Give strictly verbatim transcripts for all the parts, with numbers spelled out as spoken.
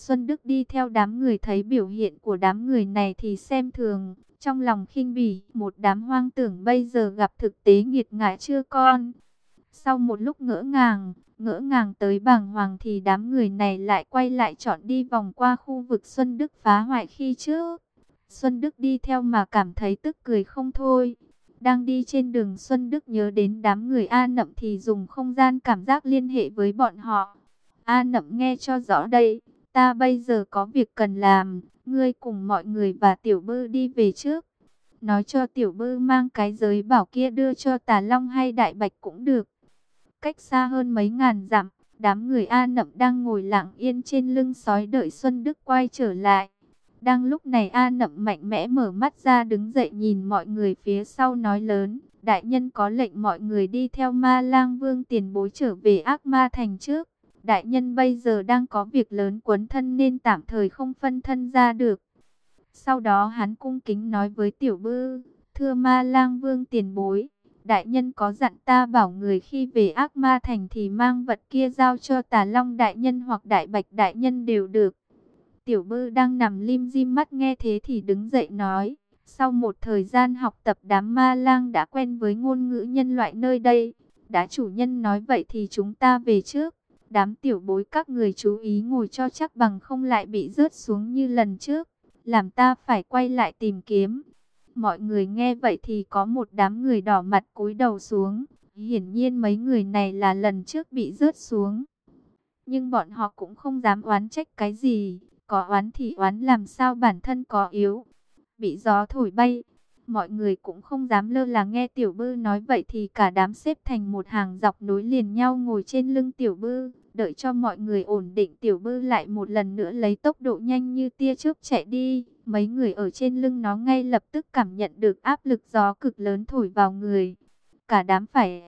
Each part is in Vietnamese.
Xuân Đức đi theo đám người thấy biểu hiện của đám người này thì xem thường, trong lòng khinh bỉ, một đám hoang tưởng bây giờ gặp thực tế nghiệt ngã chưa con. Sau một lúc ngỡ ngàng, ngỡ ngàng tới bàng hoàng thì đám người này lại quay lại chọn đi vòng qua khu vực Xuân Đức phá hoại khi trước. Xuân Đức đi theo mà cảm thấy tức cười không thôi. Đang đi trên đường, Xuân Đức nhớ đến đám người A Nậm thì dùng không gian cảm giác liên hệ với bọn họ. A Nậm, nghe cho rõ đây, ta bây giờ có việc cần làm, ngươi cùng mọi người và Tiểu Bư đi về trước. Nói cho Tiểu Bư mang cái giới bảo kia đưa cho Tà Long hay Đại Bạch cũng được. Cách xa hơn mấy ngàn dặm, đám người A Nậm đang ngồi lặng yên trên lưng sói đợi Xuân Đức quay trở lại. Đang lúc này A Nậm mạnh mẽ mở mắt ra, đứng dậy nhìn mọi người phía sau nói lớn: đại nhân có lệnh mọi người đi theo Ma Lang Vương tiền bối trở về Ác Ma Thành trước. Đại nhân bây giờ đang có việc lớn quấn thân nên tạm thời không phân thân ra được. Sau đó hắn cung kính nói với Tiểu Bư: thưa Ma Lang Vương tiền bối, đại nhân có dặn ta bảo người khi về Ác Ma Thành thì mang vật kia giao cho Tà Long đại nhân hoặc Đại Bạch đại nhân đều được. Tiểu Bư đang nằm lim dim mắt nghe thế thì đứng dậy nói: sau một thời gian học tập, đám ma lang đã quen với ngôn ngữ nhân loại nơi đây. Đã chủ nhân nói vậy thì chúng ta về trước. Đám tiểu bối các người chú ý ngồi cho chắc, bằng không lại bị rớt xuống như lần trước, làm ta phải quay lại tìm kiếm. Mọi người nghe vậy thì có một đám người đỏ mặt cúi đầu xuống. Hiển nhiên mấy người này là lần trước bị rớt xuống, nhưng bọn họ cũng không dám oán trách cái gì. Có oán thì oán làm sao bản thân có yếu, bị gió thổi bay. Mọi người cũng không dám lơ là, nghe Tiểu Bư nói vậy thì cả đám xếp thành một hàng dọc nối liền nhau ngồi trên lưng Tiểu Bư. Đợi cho mọi người ổn định, Tiểu Bư lại một lần nữa lấy tốc độ nhanh như tia chớp chạy đi. Mấy người ở trên lưng nó ngay lập tức cảm nhận được áp lực gió cực lớn thổi vào người. Cả đám phải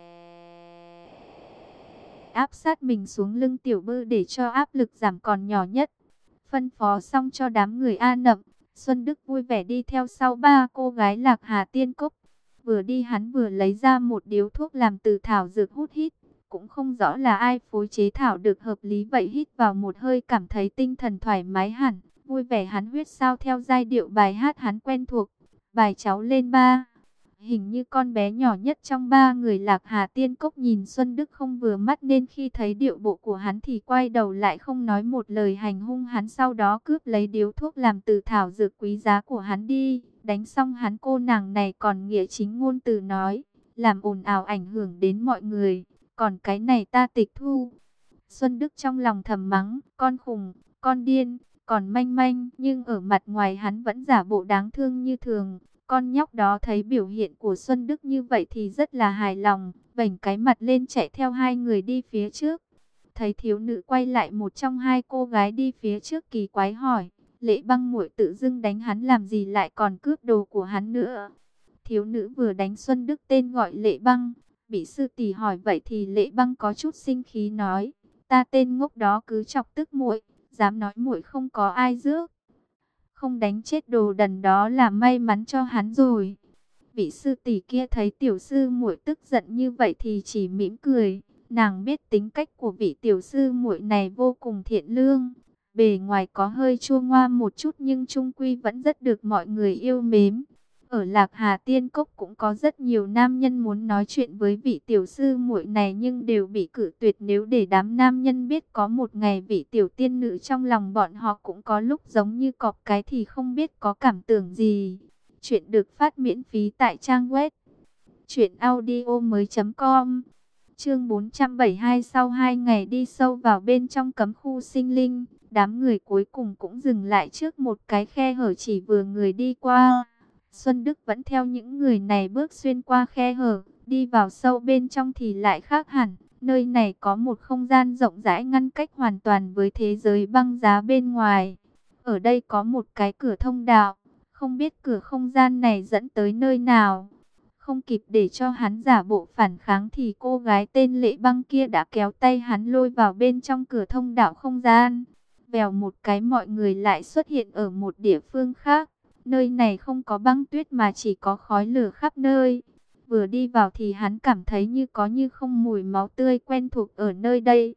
áp sát mình xuống lưng Tiểu Bư để cho áp lực giảm còn nhỏ nhất. Phân phó xong cho đám người A Nậm, Xuân Đức vui vẻ đi theo sau ba cô gái Lạc Hà Tiên Cốc. Vừa đi hắn vừa lấy ra một điếu thuốc làm từ thảo dược hút hít. Cũng không rõ là ai phối chế thảo được hợp lý vậy, hít vào một hơi cảm thấy tinh thần thoải mái hẳn. Vui vẻ hắn huýt sao theo giai điệu bài hát hắn quen thuộc: bài cháu lên ba. Hình như con bé nhỏ nhất trong ba người Lạc Hà Tiên Cốc nhìn Xuân Đức không vừa mắt, nên khi thấy điệu bộ của hắn thì quay đầu lại không nói một lời hành hung hắn, sau đó cướp lấy điếu thuốc làm từ thảo dược quý giá của hắn đi. Đánh xong hắn, cô nàng này còn nghĩa chính ngôn từ nói: làm ồn ào ảnh hưởng đến mọi người, còn cái này ta tịch thu. Xuân Đức trong lòng thầm mắng: con khùng, con điên, còn manh manh, nhưng ở mặt ngoài hắn vẫn giả bộ đáng thương như thường. Con nhóc đó thấy biểu hiện của Xuân Đức như vậy thì rất là hài lòng, vểnh cái mặt lên chạy theo hai người đi phía trước. Thấy thiếu nữ quay lại, một trong hai cô gái đi phía trước kỳ quái hỏi: Lệ Băng muội tự dưng đánh hắn làm gì, lại còn cướp đồ của hắn nữa? Thiếu nữ vừa đánh Xuân Đức tên gọi Lệ Băng, bị sư tỷ hỏi vậy thì Lệ Băng có chút sinh khí nói: ta tên ngốc đó cứ chọc tức muội, dám nói muội không có ai rước, không đánh chết đồ đần đó là may mắn cho hắn rồi. Vị sư tỷ kia thấy tiểu sư muội tức giận như vậy thì chỉ mỉm cười. Nàng biết tính cách của vị tiểu sư muội này vô cùng thiện lương, bề ngoài có hơi chua ngoa một chút nhưng chung quy vẫn rất được mọi người yêu mến. Ở Lạc Hà Tiên Cốc cũng có rất nhiều nam nhân muốn nói chuyện với vị tiểu sư muội này nhưng đều bị cự tuyệt. Nếu để đám nam nhân biết có một ngày vị tiểu tiên nữ trong lòng bọn họ cũng có lúc giống như cọp cái thì không biết có cảm tưởng gì. Chuyện được phát miễn phí tại trang web truyện audio mới chấm com. Chương bốn trăm bảy mươi hai. Sau hai ngày đi sâu vào bên trong cấm khu sinh linh, đám người cuối cùng cũng dừng lại trước một cái khe hở chỉ vừa người đi qua. Xuân Đức vẫn theo những người này bước xuyên qua khe hở, đi vào sâu bên trong thì lại khác hẳn. Nơi này có một không gian rộng rãi ngăn cách hoàn toàn với thế giới băng giá bên ngoài. Ở đây có một cái cửa thông đạo, không biết cửa không gian này dẫn tới nơi nào. Không kịp để cho hắn giả bộ phản kháng thì cô gái tên Lệ Băng kia đã kéo tay hắn lôi vào bên trong cửa thông đạo không gian. Vèo một cái, mọi người lại xuất hiện ở một địa phương khác. Nơi này không có băng tuyết mà chỉ có khói lửa khắp nơi. Vừa đi vào thì hắn cảm thấy như có như không mùi máu tươi quen thuộc ở nơi đây.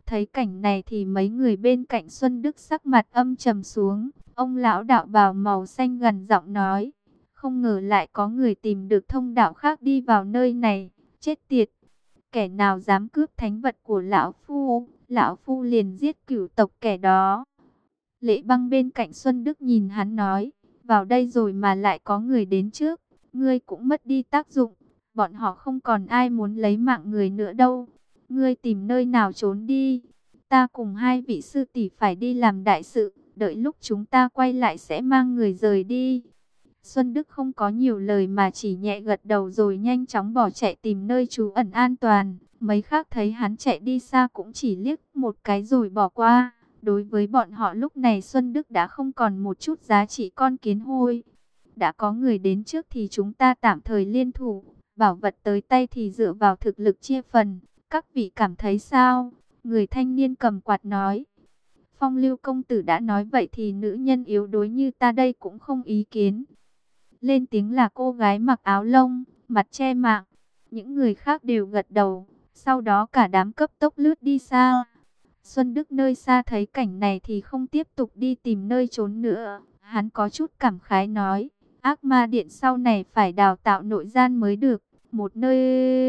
Thấy cảnh này thì mấy người bên cạnh Xuân Đức sắc mặt âm trầm xuống. Ông lão đạo bào màu xanh gần giọng nói, không ngờ lại có người tìm được thông đạo khác đi vào nơi này. Chết tiệt, kẻ nào dám cướp thánh vật của lão phu, lão phu liền giết cửu tộc kẻ đó. Lệ Băng bên cạnh Xuân Đức nhìn hắn nói, vào đây rồi mà lại có người đến trước, ngươi cũng mất đi tác dụng, bọn họ không còn ai muốn lấy mạng người nữa đâu. Ngươi tìm nơi nào trốn đi, ta cùng hai vị sư tỷ phải đi làm đại sự, đợi lúc chúng ta quay lại sẽ mang người rời đi. Xuân Đức không có nhiều lời mà chỉ nhẹ gật đầu rồi nhanh chóng bỏ chạy tìm nơi trú ẩn an toàn. Mấy khác thấy hắn chạy đi xa cũng chỉ liếc một cái rồi bỏ qua. Đối với bọn họ lúc này Xuân Đức đã không còn một chút giá trị con kiến hôi. Đã có người đến trước thì chúng ta tạm thời liên thủ, bảo vật tới tay thì dựa vào thực lực chia phần. Các vị cảm thấy sao? Người thanh niên cầm quạt nói. Phong Lưu công tử đã nói vậy thì nữ nhân yếu đuối như ta đây cũng không ý kiến. Lên tiếng là cô gái mặc áo lông, mặt che mạng. Những người khác đều gật đầu. Sau đó cả đám cấp tốc lướt đi xa. Xuân Đức nơi xa thấy cảnh này thì không tiếp tục đi tìm nơi trốn nữa. Hắn có chút cảm khái nói, ác ma điện sau này phải đào tạo nội gian mới được. Một nơi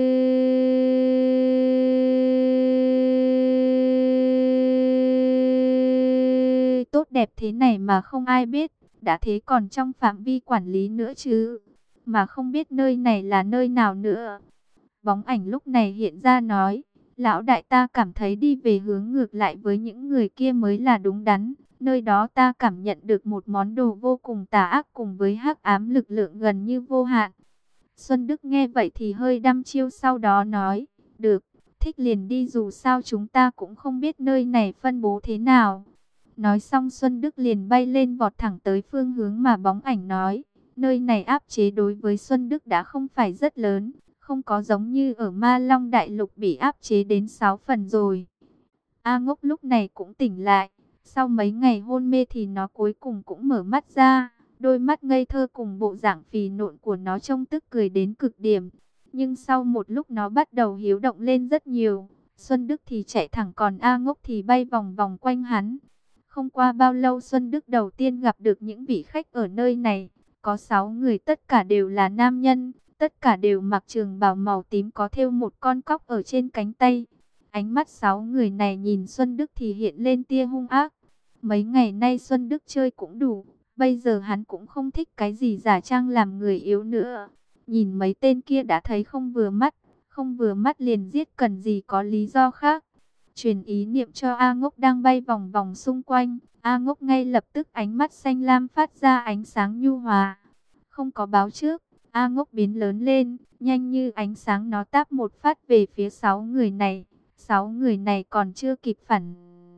tốt đẹp thế này mà không ai biết, đã thế còn trong phạm vi quản lý nữa chứ, mà không biết nơi này là nơi nào nữa. Bóng ảnh lúc này hiện ra nói, lão đại ta cảm thấy đi về hướng ngược lại với những người kia mới là đúng đắn. Nơi đó ta cảm nhận được một món đồ vô cùng tà ác cùng với hắc ám lực lượng gần như vô hạn. Xuân Đức nghe vậy thì hơi đăm chiêu, sau đó nói, được, thích liền đi, dù sao chúng ta cũng không biết nơi này phân bố thế nào. Nói xong Xuân Đức liền bay lên vọt thẳng tới phương hướng mà bóng ảnh nói. Nơi này áp chế đối với Xuân Đức đã không phải rất lớn, không có giống như ở Ma Long Đại Lục bị áp chế đến sáu phần rồi. A Ngốc lúc này cũng tỉnh lại, sau mấy ngày hôn mê thì nó cuối cùng cũng mở mắt ra. Đôi mắt ngây thơ cùng bộ dạng phì nộn của nó trông tức cười đến cực điểm. Nhưng sau một lúc nó bắt đầu hiếu động lên rất nhiều. Xuân Đức thì chạy thẳng, còn A Ngốc thì bay vòng vòng quanh hắn. Không qua bao lâu Xuân Đức đầu tiên gặp được những vị khách ở nơi này. Có sáu người, tất cả đều là nam nhân. Tất cả đều mặc trường bào màu tím có thêu một con cóc ở trên cánh tay. Ánh mắt sáu người này nhìn Xuân Đức thì hiện lên tia hung ác. Mấy ngày nay Xuân Đức chơi cũng đủ. Bây giờ hắn cũng không thích cái gì giả trang làm người yếu nữa. Nhìn mấy tên kia đã thấy không vừa mắt. Không vừa mắt liền giết, cần gì có lý do khác. Truyền ý niệm cho A Ngốc đang bay vòng vòng xung quanh. A Ngốc ngay lập tức ánh mắt xanh lam phát ra ánh sáng nhu hòa. Không có báo trước, A Ngốc biến lớn lên, nhanh như ánh sáng nó táp một phát về phía sáu người này. Sáu người này còn chưa kịp phản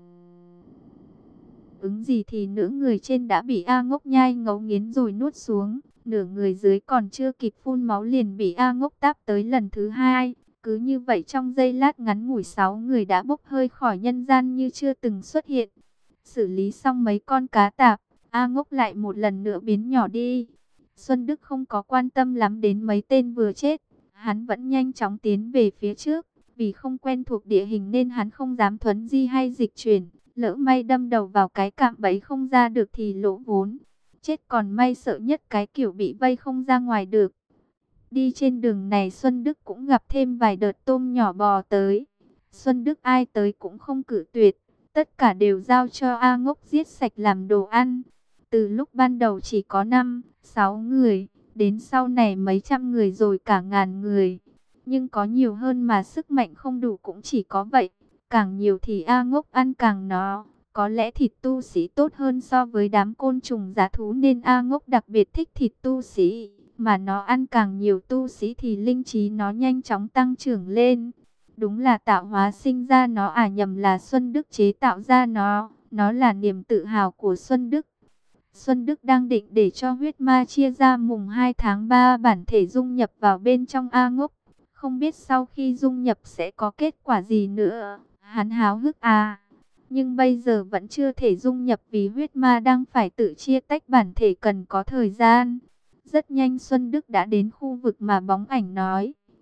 ứng gì thì nửa người trên đã bị A Ngốc nhai ngấu nghiến rồi nuốt xuống. Nửa người dưới còn chưa kịp phun máu liền bị A Ngốc táp tới lần thứ hai. Cứ như vậy trong giây lát ngắn ngủi sáu người đã bốc hơi khỏi nhân gian như chưa từng xuất hiện. Xử lý xong mấy con cá tạp, A Ngốc lại một lần nữa biến nhỏ đi. Xuân Đức không có quan tâm lắm đến mấy tên vừa chết. Hắn vẫn nhanh chóng tiến về phía trước. Vì không quen thuộc địa hình nên hắn không dám thuấn di hay dịch chuyển. Lỡ may đâm đầu vào cái cạm bẫy không ra được thì lỗ vốn. Chết còn may, sợ nhất cái kiểu bị vây không ra ngoài được. Đi trên đường này Xuân Đức cũng gặp thêm vài đợt tôm nhỏ bò tới. Xuân Đức ai tới cũng không cự tuyệt. Tất cả đều giao cho A Ngốc giết sạch làm đồ ăn. Từ lúc ban đầu chỉ có năm, sáu người, đến sau này mấy trăm người rồi cả ngàn người. Nhưng có nhiều hơn mà sức mạnh không đủ cũng chỉ có vậy. Càng nhiều thì A Ngốc ăn càng nó. Có lẽ thịt tu sĩ tốt hơn so với đám côn trùng giá thú nên A Ngốc đặc biệt thích thịt tu sĩ. Mà nó ăn càng nhiều tu sĩ thì linh trí nó nhanh chóng tăng trưởng lên. Đúng là tạo hóa sinh ra nó, à nhầm, là Xuân Đức chế tạo ra nó. Nó là niềm tự hào của Xuân Đức. Xuân Đức đang định để cho huyết ma chia ra mùng hai tháng ba bản thể dung nhập vào bên trong A Ngốc. Không biết sau khi dung nhập sẽ có kết quả gì nữa. Hắn háo hức à. Nhưng bây giờ vẫn chưa thể dung nhập vì huyết ma đang phải tự chia tách bản thể, cần có thời gian. Rất nhanh Xuân Đức đã đến khu vực mà bóng ảnh nói.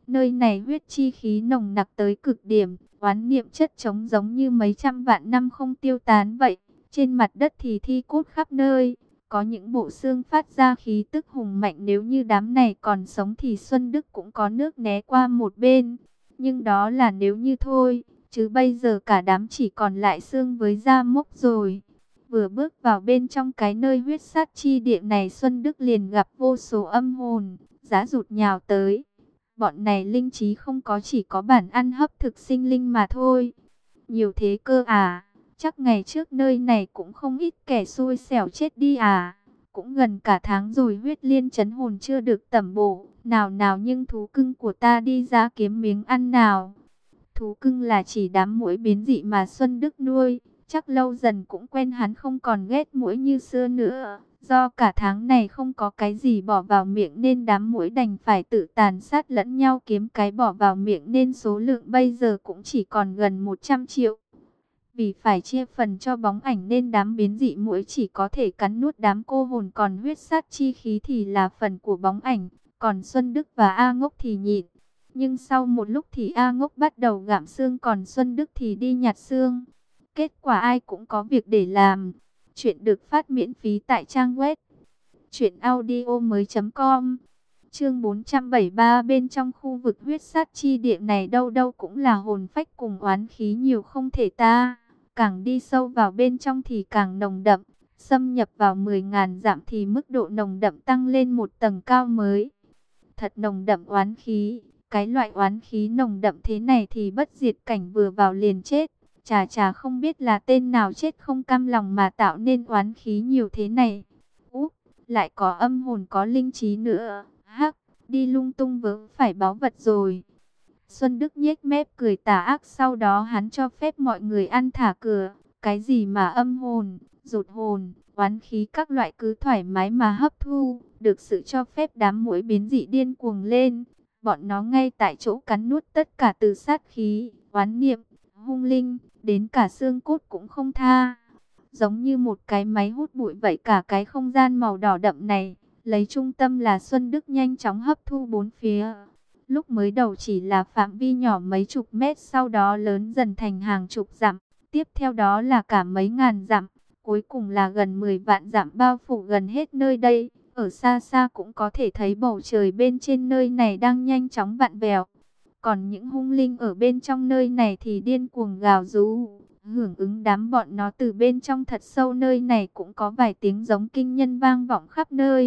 Nơi này huyết chi khí nồng nặc tới cực điểm, oán niệm chất trống giống như mấy trăm vạn năm không tiêu tán vậy. Trên mặt đất thì thi cốt khắp nơi, có những bộ xương phát ra khí tức hùng mạnh, nếu như đám này còn sống thì Xuân Đức cũng có nước né qua một bên. Nhưng đó là nếu như thôi, chứ bây giờ cả đám chỉ còn lại xương với da mốc rồi. Vừa bước vào bên trong cái nơi huyết sát chi địa này, Xuân Đức liền gặp vô số âm hồn, giá rụt nhào tới. Bọn này linh trí không có, chỉ có bản ăn hấp thực sinh linh mà thôi. Nhiều thế cơ à, chắc ngày trước nơi này cũng không ít kẻ xui xẻo chết đi à. Cũng gần cả tháng rồi huyết liên trấn hồn chưa được tẩm bổ. Nào nào nhưng thú cưng của ta đi ra kiếm miếng ăn nào. Thú cưng là chỉ đám muỗi biến dị mà Xuân Đức nuôi. Chắc lâu dần cũng quen, hắn không còn ghét muỗi như xưa nữa. Do cả tháng này không có cái gì bỏ vào miệng nên đám muỗi đành phải tự tàn sát lẫn nhau kiếm cái bỏ vào miệng, nên số lượng bây giờ cũng chỉ còn gần một trăm triệu. Vì phải chia phần cho bóng ảnh nên đám biến dị muỗi chỉ có thể cắn nuốt đám cô hồn, còn huyết sát chi khí thì là phần của bóng ảnh. Còn Xuân Đức và A Ngốc thì nhịn. Nhưng sau một lúc thì A Ngốc bắt đầu gặm xương, còn Xuân Đức thì đi nhặt xương. Kết quả ai cũng có việc để làm. Chuyện được phát miễn phí tại trang web truyện audio mới chấm com. Chương bốn trăm bảy mươi ba. Bên trong khu vực huyết sát chi địa này đâu đâu cũng là hồn phách cùng oán khí nhiều không thể tả. Càng đi sâu vào bên trong thì càng nồng đậm. Xâm nhập vào mười ngàn dặm thì mức độ nồng đậm tăng lên một tầng cao mới. Thật nồng đậm oán khí. Cái loại oán khí nồng đậm thế này thì bất diệt cảnh vừa vào liền chết. Chà chà, không biết là tên nào chết không cam lòng mà tạo nên oán khí nhiều thế này. Úp, lại có âm hồn có linh trí nữa. Hắc, đi lung tung vớ phải báu vật rồi. Xuân Đức nhếch mép cười tà ác, sau đó hắn cho phép mọi người ăn thả cửa. Cái gì mà âm hồn, rụt hồn, oán khí các loại cứ thoải mái mà hấp thu. Được sự cho phép đám muỗi biến dị điên cuồng lên. Bọn nó ngay tại chỗ cắn nuốt tất cả, từ sát khí, oán niệm, hung linh, đến cả xương cốt cũng không tha. Giống như một cái máy hút bụi vậy, cả cái không gian màu đỏ đậm này, lấy trung tâm là Xuân Đức nhanh chóng hấp thu bốn phía. Lúc mới đầu chỉ là phạm vi nhỏ mấy chục mét, sau đó lớn dần thành hàng chục dặm, tiếp theo đó là cả mấy ngàn dặm, cuối cùng là gần mười vạn dặm bao phủ gần hết nơi đây. Ở xa xa cũng có thể thấy bầu trời bên trên nơi này đang nhanh chóng vặn vẹo. Còn những hung linh ở bên trong nơi này thì điên cuồng gào rú, hưởng ứng đám bọn nó từ bên trong thật sâu nơi này cũng có vài tiếng giống kinh nhân vang vọng khắp nơi.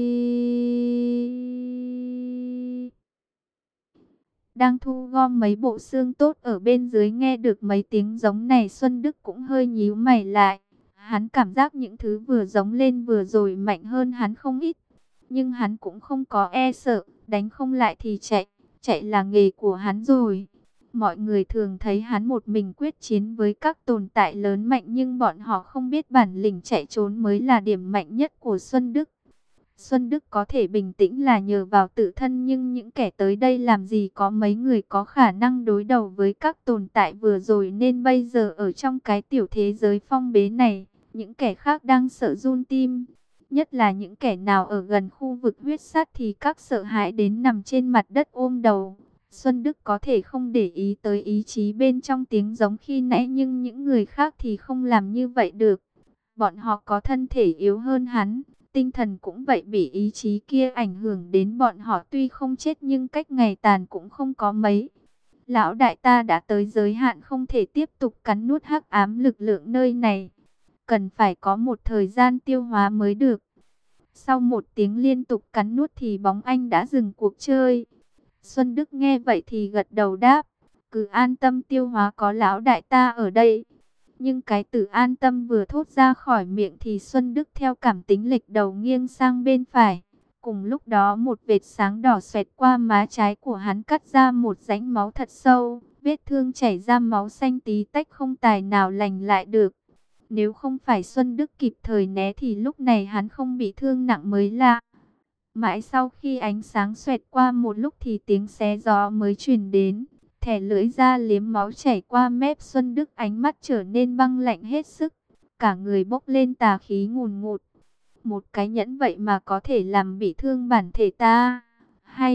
Đang thu gom mấy bộ xương tốt ở bên dưới, nghe được mấy tiếng giống này Xuân Đức cũng hơi nhíu mày lại. Hắn cảm giác những thứ vừa giống lên vừa rồi mạnh hơn hắn không ít. Nhưng hắn cũng không có e sợ, đánh không lại thì chạy. Chạy là nghề của hắn rồi. Mọi người thường thấy hắn một mình quyết chiến với các tồn tại lớn mạnh, nhưng bọn họ không biết bản lĩnh chạy trốn mới là điểm mạnh nhất của Xuân Đức. Xuân Đức có thể bình tĩnh là nhờ vào tự thân, nhưng những kẻ tới đây làm gì có mấy người có khả năng đối đầu với các tồn tại vừa rồi, nên bây giờ ở trong cái tiểu thế giới phong bế này, những kẻ khác đang sợ run tim. Nhất là những kẻ nào ở gần khu vực huyết sát thì các sợ hãi đến nằm trên mặt đất ôm đầu. Xuân Đức có thể không để ý tới ý chí bên trong tiếng giống khi nãy, nhưng những người khác thì không làm như vậy được. Bọn họ có thân thể yếu hơn hắn, tinh thần cũng vậy, bị ý chí kia ảnh hưởng đến bọn họ, tuy không chết nhưng cách ngày tàn cũng không có mấy. Lão đại, ta đã tới giới hạn không thể tiếp tục cắn nuốt hắc ám lực lượng nơi này. Cần phải có một thời gian tiêu hóa mới được. Sau một tiếng liên tục cắn nuốt thì bóng anh đã dừng cuộc chơi. Xuân Đức nghe vậy thì gật đầu đáp, cứ an tâm tiêu hóa, có lão đại ta ở đây. Nhưng cái từ an tâm vừa thốt ra khỏi miệng thì Xuân Đức theo cảm tính lệch đầu nghiêng sang bên phải. Cùng lúc đó một vệt sáng đỏ xoẹt qua má trái của hắn, cắt ra một rãnh máu thật sâu. Vết thương chảy ra máu xanh tí tách, không tài nào lành lại được. Nếu không phải Xuân Đức kịp thời né thì lúc này hắn không bị thương nặng mới lạ. Mãi sau khi ánh sáng xoẹt qua một lúc thì tiếng xé gió mới truyền đến. Thẻ lưỡi ra liếm máu chảy qua mép Xuân Đức, ánh mắt trở nên băng lạnh hết sức. Cả người bốc lên tà khí ngùn ngụt. Một cái nhẫn vậy mà có thể làm bị thương bản thể ta. Hay,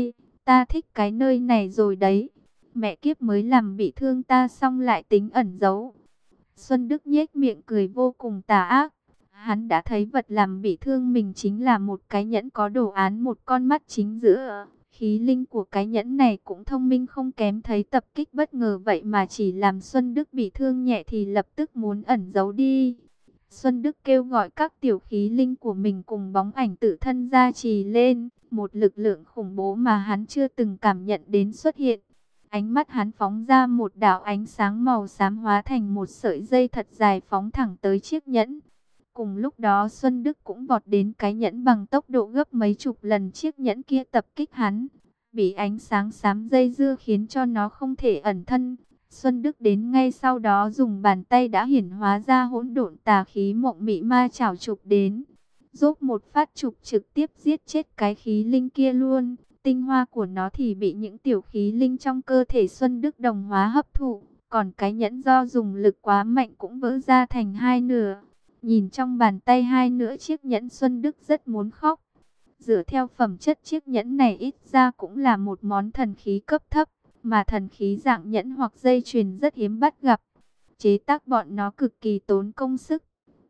Ta thích cái nơi này rồi đấy. Mẹ kiếp mới làm bị thương ta xong lại tính ẩn giấu. Xuân Đức nhếch miệng cười vô cùng tà ác. Hắn đã thấy vật làm bị thương mình chính là một cái nhẫn có đồ án một con mắt chính giữa. Khí linh của cái nhẫn này cũng thông minh không kém, thấy tập kích bất ngờ vậy mà chỉ làm Xuân Đức bị thương nhẹ thì lập tức muốn ẩn giấu đi. Xuân Đức kêu gọi các tiểu khí linh của mình cùng bóng ảnh tự thân gia trì lên. Một lực lượng khủng bố mà hắn chưa từng cảm nhận đến xuất hiện. Ánh mắt hắn phóng ra một đạo ánh sáng màu xám hóa thành một sợi dây thật dài phóng thẳng tới chiếc nhẫn. Cùng lúc đó Xuân Đức cũng vọt đến cái nhẫn bằng tốc độ gấp mấy chục lần chiếc nhẫn kia tập kích hắn. Bị ánh sáng xám dây dưa khiến cho nó không thể ẩn thân. Xuân Đức đến ngay sau đó dùng bàn tay đã hiển hóa ra hỗn độn tà khí mộng mị ma chảo chụp đến. Rốt một phát chụp trực tiếp giết chết cái khí linh kia luôn. Tinh hoa của nó thì bị những tiểu khí linh trong cơ thể Xuân Đức đồng hóa hấp thụ. Còn cái nhẫn do dùng lực quá mạnh cũng vỡ ra thành hai nửa. Nhìn trong bàn tay hai nửa chiếc nhẫn, Xuân Đức rất muốn khóc. Dựa theo phẩm chất chiếc nhẫn này ít ra cũng là một món thần khí cấp thấp. Mà thần khí dạng nhẫn hoặc dây chuyền rất hiếm bắt gặp. Chế tác bọn nó cực kỳ tốn công sức.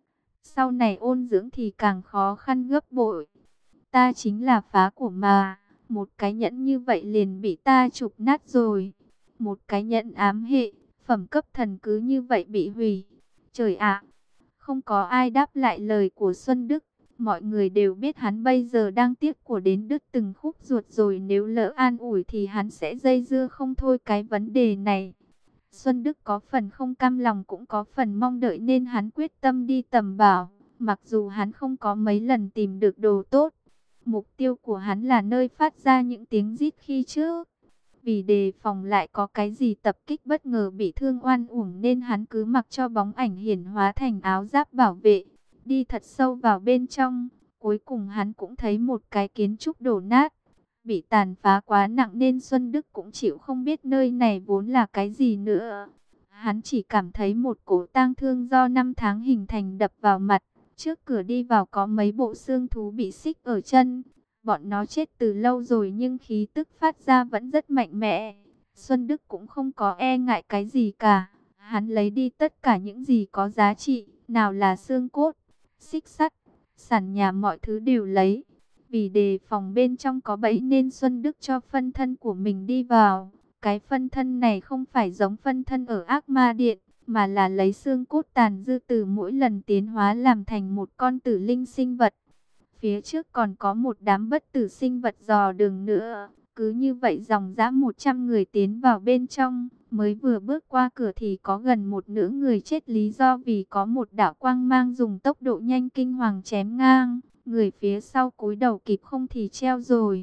Sau này ôn dưỡng thì càng khó khăn gấp bội. Ta chính là phá của mà. Một cái nhẫn như vậy liền bị ta chụp nát rồi. Một cái nhẫn ám hệ, phẩm cấp thần cứ như vậy bị hủy. Trời ạ! Không có ai đáp lại lời của Xuân Đức. Mọi người đều biết hắn bây giờ đang tiếc của đến đứt từng khúc ruột rồi. Nếu lỡ an ủi thì hắn sẽ dây dưa không thôi cái vấn đề này. Xuân Đức có phần không cam lòng cũng có phần mong đợi nên hắn quyết tâm đi tầm bảo. Mặc dù hắn không có mấy lần tìm được đồ tốt. Mục tiêu của hắn là nơi phát ra những tiếng rít khi trước. Vì đề phòng lại có cái gì tập kích bất ngờ bị thương oan uổng nên hắn cứ mặc cho bóng ảnh hiển hóa thành áo giáp bảo vệ. Đi thật sâu vào bên trong, cuối cùng hắn cũng thấy một cái kiến trúc đổ nát. Bị tàn phá quá nặng nên Xuân Đức cũng chịu không biết nơi này vốn là cái gì nữa. Hắn chỉ cảm thấy một cổ tang thương do năm tháng hình thành đập vào mặt. Trước cửa đi vào có mấy bộ xương thú bị xích ở chân. Bọn nó chết từ lâu rồi nhưng khí tức phát ra vẫn rất mạnh mẽ. Xuân Đức cũng không có e ngại cái gì cả. Hắn lấy đi tất cả những gì có giá trị. Nào là xương cốt, xích sắt, sàn nhà mọi thứ đều lấy. Vì đề phòng bên trong có bẫy nên Xuân Đức cho phân thân của mình đi vào. Cái phân thân này không phải giống phân thân ở Ác Ma Điện, mà là lấy xương cốt tàn dư từ mỗi lần tiến hóa làm thành một con tử linh sinh vật. Phía trước còn có một đám bất tử sinh vật dò đường nữa. Cứ như vậy dòng dã một trăm người tiến vào bên trong. Mới vừa bước qua cửa thì có gần một nửa người chết, lý do vì có một đạo quang mang dùng tốc độ nhanh kinh hoàng chém ngang. Người phía sau cúi đầu kịp không thì treo rồi.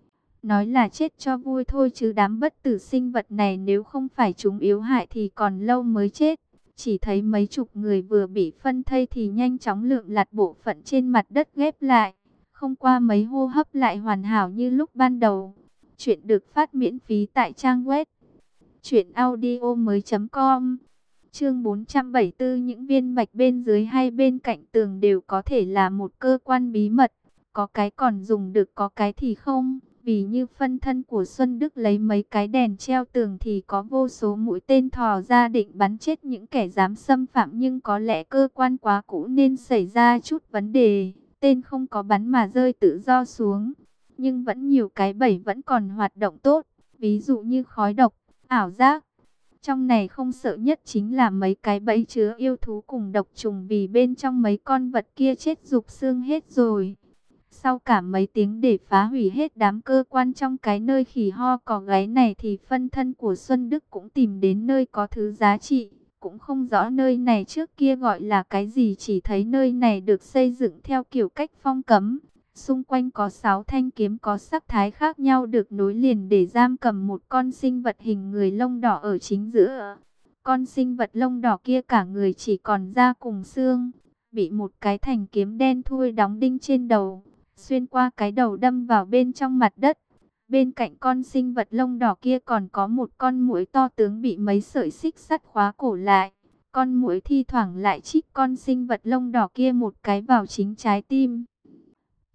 Nói là chết cho vui thôi chứ đám bất tử sinh vật này nếu không phải chúng yếu hại thì còn lâu mới chết. Chỉ thấy mấy chục người vừa bị phân thây thì nhanh chóng lượm lặt bộ phận trên mặt đất ghép lại. Không qua mấy hô hấp lại hoàn hảo như lúc ban đầu. Chuyện được phát miễn phí tại trang web truyện audio mới chấm com. Chương bốn trăm bảy mươi tư, những viên mạch bên dưới hay bên cạnh tường đều có thể là một cơ quan bí mật. Có cái còn dùng được, có cái thì không. Vì như phân thân của Xuân Đức lấy mấy cái đèn treo tường thì có vô số mũi tên thò ra định bắn chết những kẻ dám xâm phạm. Nhưng có lẽ cơ quan quá cũ nên xảy ra chút vấn đề. Tên không có bắn mà rơi tự do xuống. Nhưng vẫn nhiều cái bẫy vẫn còn hoạt động tốt. Ví dụ như khói độc, ảo giác. Trong này không sợ nhất chính là mấy cái bẫy chứa yêu thú cùng độc trùng, vì bên trong mấy con vật kia chết rục xương hết rồi. Sau cả mấy tiếng để phá hủy hết đám cơ quan trong cái nơi khỉ ho cò gáy này thì phân thân của Xuân Đức cũng tìm đến nơi có thứ giá trị. Cũng không rõ nơi này trước kia gọi là cái gì, chỉ thấy nơi này được xây dựng theo kiểu cách phong cấm. Xung quanh có sáu thanh kiếm có sắc thái khác nhau được nối liền để giam cầm một con sinh vật hình người lông đỏ ở chính giữa. Con sinh vật lông đỏ kia cả người chỉ còn da cùng xương, bị một cái thanh kiếm đen thui đóng đinh trên đầu, xuyên qua cái đầu đâm vào bên trong mặt đất. Bên cạnh con sinh vật lông đỏ kia còn có một con muỗi to tướng bị mấy sợi xích sắt khóa cổ lại. Con muỗi thi thoảng lại chích con sinh vật lông đỏ kia một cái vào chính trái tim.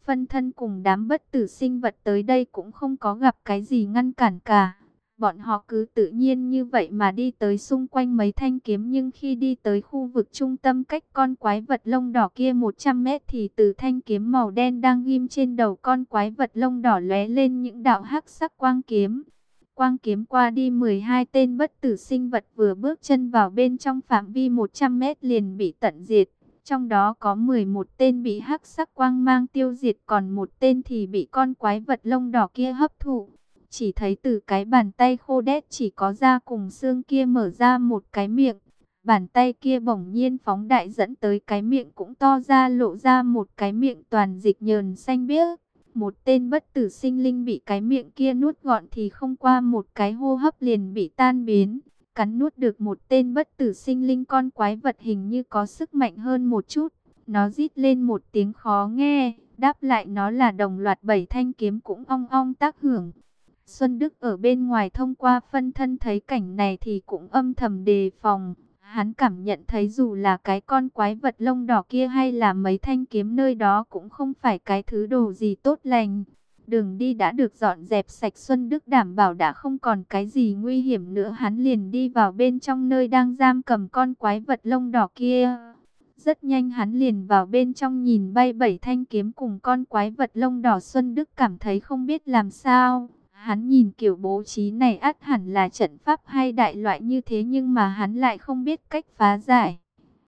phân thân cùng đám bất tử sinh vật tới đây cũng không có gặp cái gì ngăn cản cả. Bọn họ cứ tự nhiên như vậy mà đi tới xung quanh mấy thanh kiếm, nhưng khi đi tới khu vực trung tâm cách con quái vật lông đỏ kia một trăm mét thì từ thanh kiếm màu đen đang ghim trên đầu con quái vật lông đỏ lóe lên những đạo hắc sắc quang kiếm. Quang kiếm qua đi, mười hai tên bất tử sinh vật vừa bước chân vào bên trong phạm vi một trăm mét liền bị tận diệt. Trong đó có mười một tên bị hắc sắc quang mang tiêu diệt, còn một tên thì bị con quái vật lông đỏ kia hấp thụ. Chỉ thấy từ cái bàn tay khô đét chỉ có da cùng xương kia mở ra một cái miệng. Bàn tay kia bỗng nhiên phóng đại dẫn tới cái miệng cũng to ra, lộ ra một cái miệng toàn dịch nhờn xanh biếc. Một tên bất tử sinh linh bị cái miệng kia nuốt gọn thì không qua một cái hô hấp liền bị tan biến. Cắn nuốt được một tên bất tử sinh linh, con quái vật hình như có sức mạnh hơn một chút. Nó rít lên một tiếng khó nghe, đáp lại nó là đồng loạt bảy thanh kiếm cũng ong ong tác hưởng. Xuân Đức ở bên ngoài thông qua phân thân thấy cảnh này thì cũng âm thầm đề phòng. Hắn cảm nhận thấy dù là cái con quái vật lông đỏ kia hay là mấy thanh kiếm nơi đó cũng không phải cái thứ đồ gì tốt lành. Đường đi đã được dọn dẹp sạch, Xuân Đức đảm bảo đã không còn cái gì nguy hiểm nữa. Hắn liền đi vào bên trong nơi đang giam cầm con quái vật lông đỏ kia. Rất nhanh hắn liền vào bên trong nhìn bay bảy thanh kiếm cùng con quái vật lông đỏ. Xuân Đức cảm thấy không biết làm sao. Hắn nhìn kiểu bố trí này ắt hẳn là trận pháp hay đại loại như thế, nhưng mà hắn lại không biết cách phá giải.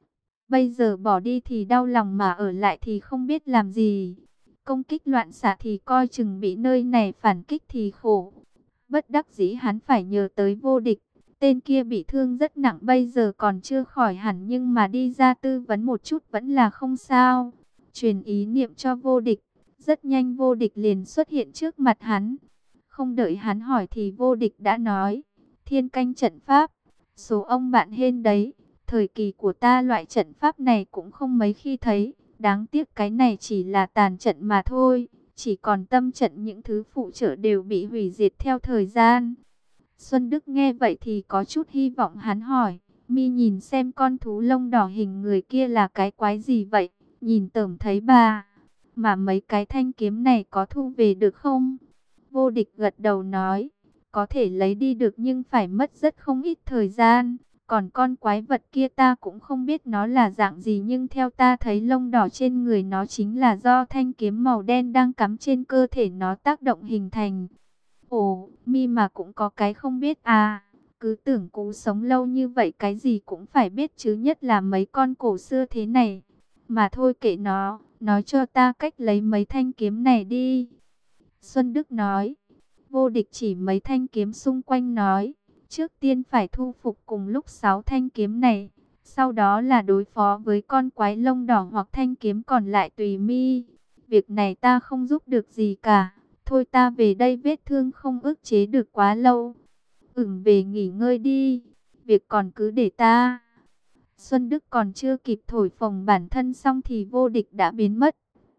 Bây giờ bỏ đi thì đau lòng, mà ở lại thì không biết làm gì. Công kích loạn xạ thì coi chừng bị nơi này phản kích thì khổ. Bất đắc dĩ hắn phải nhờ tới Vô Địch. Tên kia bị thương rất nặng, bây giờ còn chưa khỏi hẳn, nhưng mà đi ra tư vấn một chút vẫn là không sao. Truyền ý niệm cho Vô Địch. Rất nhanh Vô Địch liền xuất hiện trước mặt hắn. Không đợi hắn hỏi thì Vô Địch đã nói: Thiên canh trận pháp, số ông bạn hên đấy. Thời kỳ của ta loại trận pháp này cũng không mấy khi thấy. Đáng tiếc cái này chỉ là tàn trận mà thôi. Chỉ còn tâm trận, những thứ phụ trợ đều bị hủy diệt theo thời gian. Xuân Đức nghe vậy thì có chút hy vọng, hắn hỏi: Mi nhìn xem con thú lông đỏ hình người kia là cái quái gì vậy? Nhìn tởm thấy bà. Mà mấy cái thanh kiếm này có thu về được không? Vô Địch gật đầu nói: có thể lấy đi được, nhưng phải mất rất không ít thời gian. Còn con quái vật kia ta cũng không biết nó là dạng gì, nhưng theo ta thấy lông đỏ trên người nó chính là do thanh kiếm màu đen đang cắm trên cơ thể nó tác động hình thành. Ồ, Mi mà cũng có cái không biết à? Cứ tưởng Cú sống lâu như vậy cái gì cũng phải biết chứ, nhất là mấy con cổ xưa thế này. Mà thôi kệ nó, nói cho ta cách lấy mấy thanh kiếm này đi. Xuân Đức nói. Vô Địch chỉ mấy thanh kiếm xung quanh nói: trước tiên phải thu phục cùng lúc sáu thanh kiếm này, sau đó là đối phó với con quái lông đỏ hoặc thanh kiếm còn lại tùy Mi. Việc này ta không giúp được gì cả. Thôi ta về đây, vết thương không ức chế được quá lâu. Ừm, về nghỉ ngơi đi. Việc còn cứ để ta. Xuân Đức còn chưa kịp thổi phồng bản thân xong thì Vô Địch đã biến mất.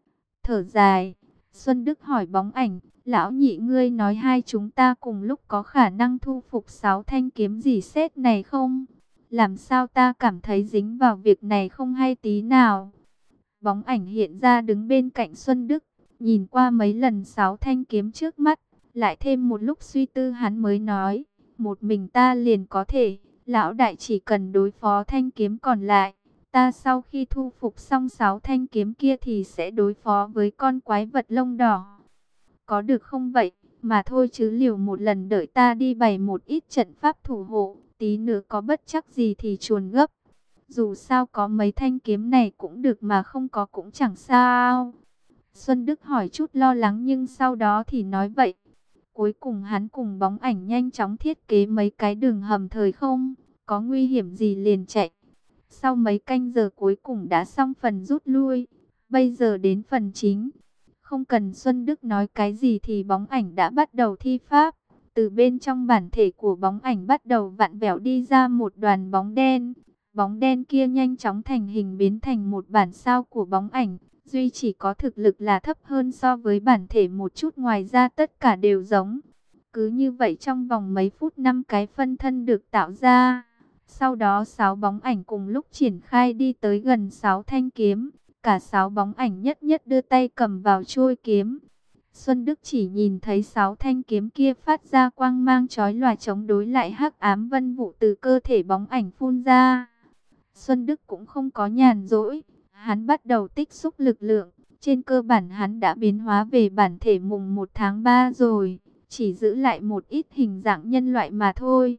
Thở dài, Xuân Đức hỏi Bóng Ảnh: lão nhị, ngươi nói hai chúng ta cùng lúc có khả năng thu phục sáu thanh kiếm dì xét này không? Làm sao ta cảm thấy dính vào việc này không hay tí nào? Bóng Ảnh hiện ra đứng bên cạnh Xuân Đức, nhìn qua mấy lần sáu thanh kiếm trước mắt, lại thêm một lúc suy tư hắn mới nói: một mình ta liền có thể, lão đại chỉ cần đối phó thanh kiếm còn lại. Ta sau khi thu phục xong sáu thanh kiếm kia thì sẽ đối phó với con quái vật lông đỏ. Có được không vậy? Mà thôi chứ liều một lần, đợi ta đi bày một ít trận pháp thủ hộ, tí nữa có bất chắc gì thì chuồn gấp. Dù sao có mấy thanh kiếm này cũng được, mà không có cũng chẳng sao. Xuân Đức hỏi chút lo lắng nhưng sau đó thì nói vậy. Cuối cùng hắn cùng Bóng Ảnh nhanh chóng thiết kế mấy cái đường hầm thời không, có nguy hiểm gì liền chạy. Sau mấy canh giờ cuối cùng đã xong phần rút lui. Bây giờ đến phần chính. Không cần Xuân Đức nói cái gì thì Bóng Ảnh đã bắt đầu thi pháp. Từ bên trong bản thể của Bóng Ảnh bắt đầu vặn vẹo đi ra một đoàn bóng đen. Bóng đen kia nhanh chóng thành hình biến thành một bản sao của Bóng Ảnh. Duy chỉ có thực lực là thấp hơn so với bản thể một chút, ngoài ra tất cả đều giống. Cứ như vậy trong vòng mấy phút năm cái phân thân được tạo ra. Sau đó sáu bóng ảnh cùng lúc triển khai đi tới gần sáu thanh kiếm. Cả sáu bóng ảnh nhất nhất đưa tay cầm vào chuôi kiếm. Xuân Đức chỉ nhìn thấy sáu thanh kiếm kia phát ra quang mang chói lòa chống đối lại hắc ám vân vụ từ cơ thể bóng ảnh phun ra. Xuân Đức cũng không có nhàn rỗi, hắn bắt đầu tích xúc lực lượng. Trên cơ bản hắn đã biến hóa về bản thể mùng một tháng ba rồi, chỉ giữ lại một ít hình dạng nhân loại mà thôi.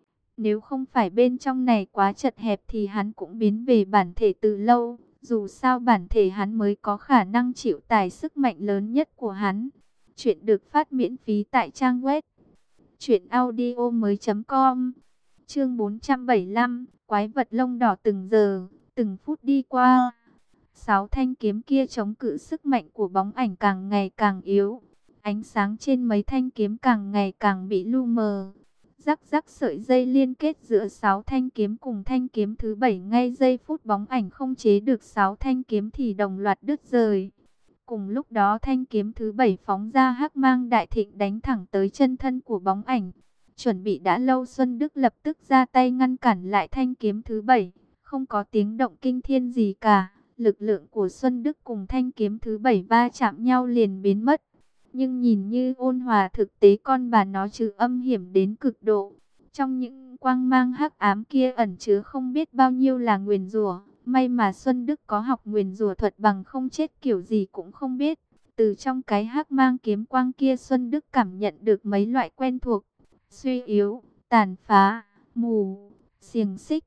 Nếu không phải bên trong này quá chật hẹp thì hắn cũng biến về bản thể từ lâu. Dù sao bản thể hắn mới có khả năng chịu tải sức mạnh lớn nhất của hắn. Chuyện được phát miễn phí tại trang web truyện audio mới chấm com. Chương bốn trăm bảy mươi lăm, quái vật lông đỏ. Từng giờ, từng phút đi qua, sáu thanh kiếm kia chống cự sức mạnh của bóng ảnh càng ngày càng yếu. Ánh sáng trên mấy thanh kiếm càng ngày càng bị lu mờ. Rắc rắc sợi dây liên kết giữa sáu thanh kiếm cùng thanh kiếm thứ bảy, ngay giây phút bóng ảnh không chế được sáu thanh kiếm thì đồng loạt đứt rời. Cùng lúc đó thanh kiếm thứ bảy phóng ra hắc mang đại thịnh đánh thẳng tới chân thân của bóng ảnh. Chuẩn bị đã lâu, Xuân Đức lập tức ra tay ngăn cản lại thanh kiếm thứ bảy. Không có tiếng động kinh thiên gì cả. Lực lượng của Xuân Đức cùng thanh kiếm thứ bảy va chạm nhau liền biến mất. Nhưng nhìn như ôn hòa, thực tế con bà nó trừ âm hiểm đến cực độ. Trong những quang mang hắc ám kia ẩn chứa không biết bao nhiêu là nguyền rủa. May mà Xuân Đức có học nguyền rủa thuật, bằng không chết kiểu gì cũng không biết. Từ trong cái hắc mang kiếm quang kia, Xuân Đức cảm nhận được mấy loại quen thuộc: suy yếu, tàn phá, mù, xiềng xích.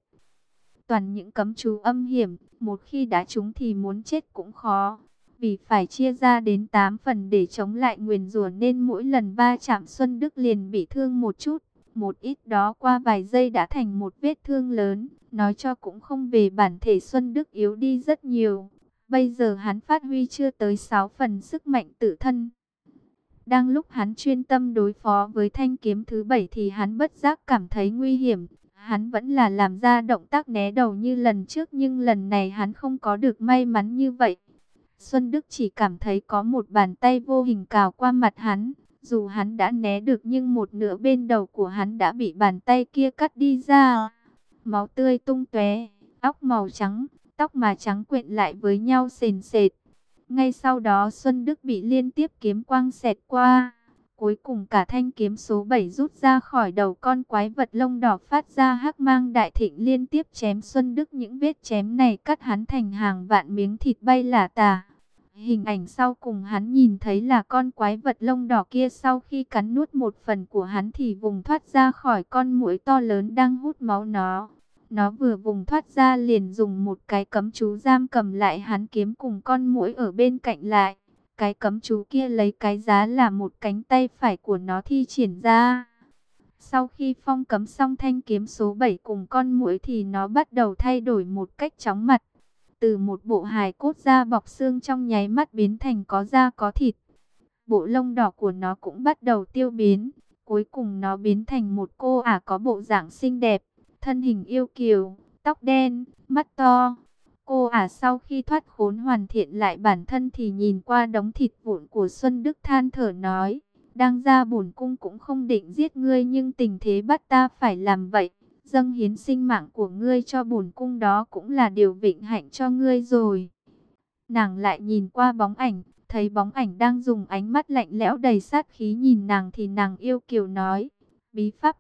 Toàn những cấm chú âm hiểm, một khi đã trúng thì muốn chết cũng khó. Vì phải chia ra đến tám phần để chống lại nguyền rủa nên mỗi lần va chạm Xuân Đức liền bị thương một chút. Một ít đó qua vài giây đã thành một vết thương lớn. Nói cho cũng không về bản thể Xuân Đức yếu đi rất nhiều. Bây giờ hắn phát huy chưa tới sáu phần sức mạnh tự thân. Đang lúc hắn chuyên tâm đối phó với thanh kiếm thứ bảy thì hắn bất giác cảm thấy nguy hiểm. Hắn vẫn là làm ra động tác né đầu như lần trước, nhưng lần này hắn không có được may mắn như vậy. Xuân Đức chỉ cảm thấy có một bàn tay vô hình cào qua mặt hắn. Dù hắn đã né được nhưng một nửa bên đầu của hắn đã bị bàn tay kia cắt đi ra. Máu tươi tung tóe, óc màu trắng, tóc mà trắng quyện lại với nhau sền sệt. Ngay sau đó Xuân Đức bị liên tiếp kiếm quang xẹt qua. Cuối cùng cả thanh kiếm số bảy rút ra khỏi đầu con quái vật lông đỏ, phát ra hắc mang đại thịnh liên tiếp chém Xuân Đức. Những vết chém này cắt hắn thành hàng vạn miếng thịt bay lả tả. Hình ảnh sau cùng hắn nhìn thấy là con quái vật lông đỏ kia sau khi cắn nuốt một phần của hắn thì vùng thoát ra khỏi con muỗi to lớn đang hút máu nó. Nó vừa vùng thoát ra liền dùng một cái cấm chú giam cầm lại hắn kiếm cùng con muỗi ở bên cạnh lại. Cái cấm chú kia lấy cái giá là một cánh tay phải của nó thi triển ra. Sau khi phong cấm xong thanh kiếm số bảy cùng con muỗi thì nó bắt đầu thay đổi một cách chóng mặt. Từ một bộ hài cốt da bọc xương trong nháy mắt biến thành có da có thịt. Bộ lông đỏ của nó cũng bắt đầu tiêu biến. Cuối cùng nó biến thành một cô ả có bộ dạng xinh đẹp, thân hình yêu kiều, tóc đen, mắt to. Cô ả sau khi thoát khốn hoàn thiện lại bản thân thì nhìn qua đống thịt vụn của Xuân Đức than thở nói: đang ra bổn cung cũng không định giết ngươi, nhưng tình thế bắt ta phải làm vậy. Dâng hiến sinh mạng của ngươi cho bổn cung đó cũng là điều vinh hạnh cho ngươi rồi. Nàng lại nhìn qua bóng ảnh, thấy bóng ảnh đang dùng ánh mắt lạnh lẽo đầy sát khí nhìn nàng thì nàng yêu kiều nói: bí pháp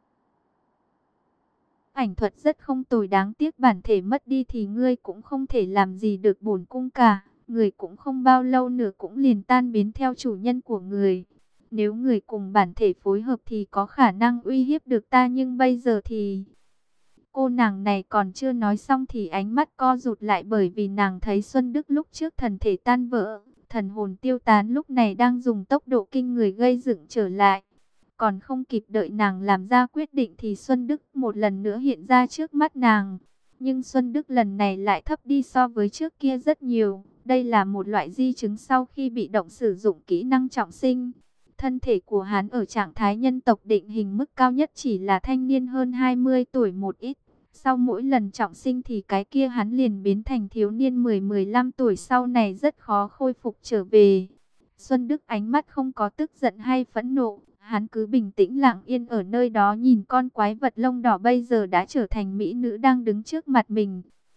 ảnh thuật rất không tồi, đáng tiếc bản thể mất đi thì ngươi cũng không thể làm gì được bổn cung cả. Người cũng không bao lâu nữa cũng liền tan biến theo chủ nhân của người. Nếu người cùng bản thể phối hợp thì có khả năng uy hiếp được ta, nhưng bây giờ thì... Cô nàng này còn chưa nói xong thì ánh mắt co rụt lại, bởi vì nàng thấy Xuân Đức lúc trước thần thể tan vỡ, thần hồn tiêu tán, lúc này đang dùng tốc độ kinh người gây dựng trở lại. Còn không kịp đợi nàng làm ra quyết định thì Xuân Đức một lần nữa hiện ra trước mắt nàng. Nhưng Xuân Đức lần này lại thấp đi so với trước kia rất nhiều. Đây là một loại di chứng sau khi bị động sử dụng kỹ năng trọng sinh. Thân thể của hắn ở trạng thái nhân tộc định hình mức cao nhất chỉ là thanh niên hơn hai mươi tuổi một ít. Sau mỗi lần trọng sinh thì cái kia hắn liền biến thành thiếu niên mười mười lăm tuổi, sau này rất khó khôi phục trở về. Xuân Đức ánh mắt không có tức giận hay phẫn nộ, hắn cứ bình tĩnh lặng yên ở nơi đó nhìn con quái vật lông đỏ bây giờ đã trở thành mỹ nữ đang đứng trước mặt mình.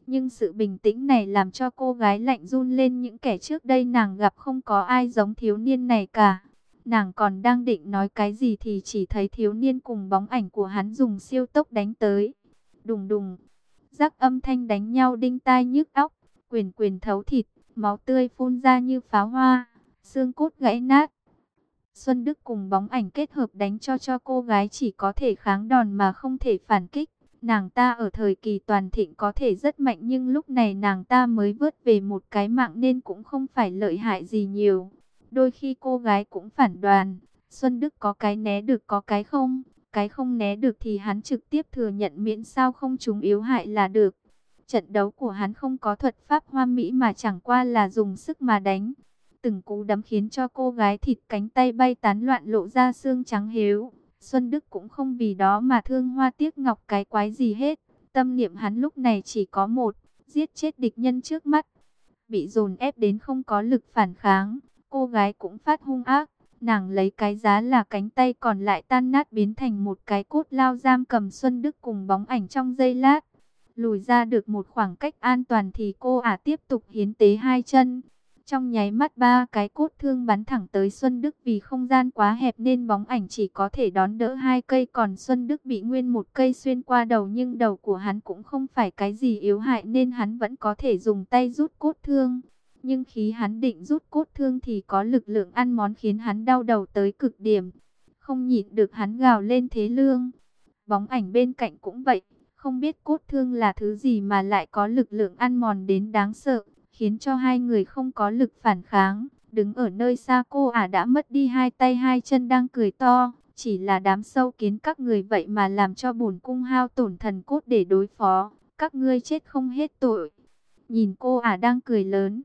Nhưng sự bình tĩnh này làm cho cô gái lạnh run lên, những kẻ trước đây nàng gặp không có ai giống thiếu niên này cả. Nàng còn đang định nói cái gì thì chỉ thấy thiếu niên cùng bóng ảnh của hắn dùng siêu tốc đánh tới. Đùng đùng, rắc âm thanh đánh nhau đinh tai nhức óc, quyền quyền thấu thịt, máu tươi phun ra như pháo hoa, xương cốt gãy nát. Xuân Đức cùng bóng ảnh kết hợp đánh cho cho cô gái chỉ có thể kháng đòn mà không thể phản kích. Nàng ta ở thời kỳ toàn thịnh có thể rất mạnh, nhưng lúc này nàng ta mới vớt về một cái mạng nên cũng không phải lợi hại gì nhiều. Đôi khi cô gái cũng phản đoàn, Xuân Đức có cái né được có cái không. Cái không né được thì hắn trực tiếp thừa nhận, miễn sao không chúng yếu hại là được. Trận đấu của hắn không có thuật pháp hoa mỹ mà chẳng qua là dùng sức mà đánh. Từng cú đấm khiến cho cô gái thịt cánh tay bay tán loạn, lộ ra xương trắng héo. Xuân Đức cũng không vì đó mà thương hoa tiếc ngọc cái quái gì hết. Tâm niệm hắn lúc này chỉ có một, giết chết địch nhân trước mắt. Bị dồn ép đến không có lực phản kháng, cô gái cũng phát hung ác. Nàng lấy cái giá là cánh tay còn lại tan nát biến thành một cái cốt lao giam cầm Xuân Đức cùng bóng ảnh trong giây lát. Lùi ra được một khoảng cách an toàn thì cô ả tiếp tục hiến tế hai chân. Trong nháy mắt ba cái cốt thương bắn thẳng tới Xuân Đức, vì không gian quá hẹp nên bóng ảnh chỉ có thể đón đỡ hai cây, còn Xuân Đức bị nguyên một cây xuyên qua đầu, nhưng đầu của hắn cũng không phải cái gì yếu hại nên hắn vẫn có thể dùng tay rút cốt thương. Nhưng khi hắn định rút cốt thương thì có lực lượng ăn mòn khiến hắn đau đầu tới cực điểm. Không nhịn được hắn gào lên thế lương. Bóng ảnh bên cạnh cũng vậy, không biết cốt thương là thứ gì mà lại có lực lượng ăn mòn đến đáng sợ, khiến cho hai người không có lực phản kháng. Đứng ở nơi xa cô ả đã mất đi hai tay hai chân đang cười to. Chỉ là đám sâu kiến các người vậy mà làm cho bổn cung hao tổn thần cốt để đối phó. Các ngươi chết không hết tội. Nhìn cô ả đang cười lớn,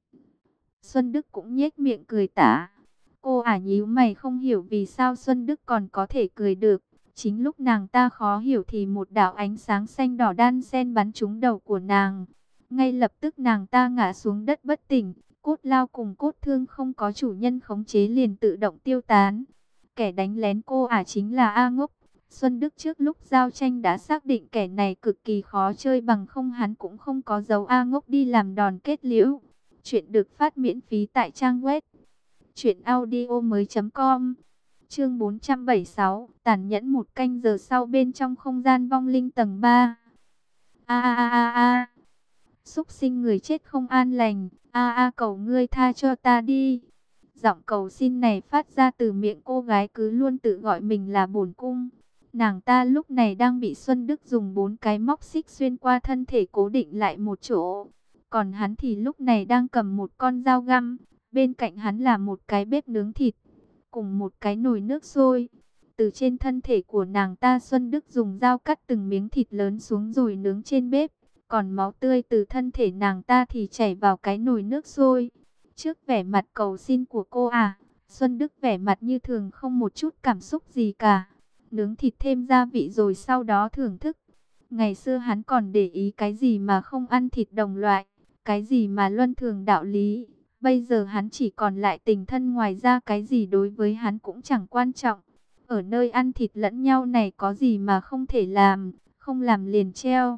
Xuân Đức cũng nhếch miệng cười tả. Cô ả nhíu mày không hiểu vì sao Xuân Đức còn có thể cười được. Chính lúc nàng ta khó hiểu thì một đạo ánh sáng xanh đỏ đan xen bắn trúng đầu của nàng. Ngay lập tức nàng ta ngã xuống đất bất tỉnh. Cốt lao cùng cốt thương không có chủ nhân khống chế liền tự động tiêu tán. Kẻ đánh lén cô ả chính là A Ngốc. Xuân Đức trước lúc giao tranh đã xác định kẻ này cực kỳ khó chơi, bằng không hắn cũng không có dấu A Ngốc đi làm đòn kết liễu. Chuyện được phát miễn phí tại trang web truyện audio mới chấm com. Chương bốn trăm bảy mươi sáu, tàn nhẫn. Một canh giờ sau, bên trong không gian vong linh tầng ba. A a a a. Súc sinh người chết không an lành, a a cầu ngươi tha cho ta đi. Giọng cầu xin này phát ra từ miệng cô gái cứ luôn tự gọi mình là bổn cung. Nàng ta lúc này đang bị Xuân Đức dùng bốn cái móc xích xuyên qua thân thể cố định lại một chỗ. Còn hắn thì lúc này đang cầm một con dao găm, bên cạnh hắn là một cái bếp nướng thịt, cùng một cái nồi nước sôi. Từ trên thân thể của nàng ta, Xuân Đức dùng dao cắt từng miếng thịt lớn xuống rồi nướng trên bếp. Còn máu tươi từ thân thể nàng ta thì chảy vào cái nồi nước sôi. Trước vẻ mặt cầu xin của cô à, Xuân Đức vẻ mặt như thường, không một chút cảm xúc gì cả. Nướng thịt thêm gia vị rồi sau đó thưởng thức. Ngày xưa hắn còn để ý cái gì mà không ăn thịt đồng loại, cái gì mà luân thường đạo lý. Bây giờ hắn chỉ còn lại tình thân, ngoài ra cái gì đối với hắn cũng chẳng quan trọng. Ở nơi ăn thịt lẫn nhau này có gì mà không thể làm, không làm liền treo.